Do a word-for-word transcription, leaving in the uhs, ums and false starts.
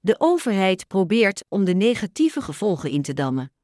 De overheid probeert om de negatieve gevolgen in te dammen.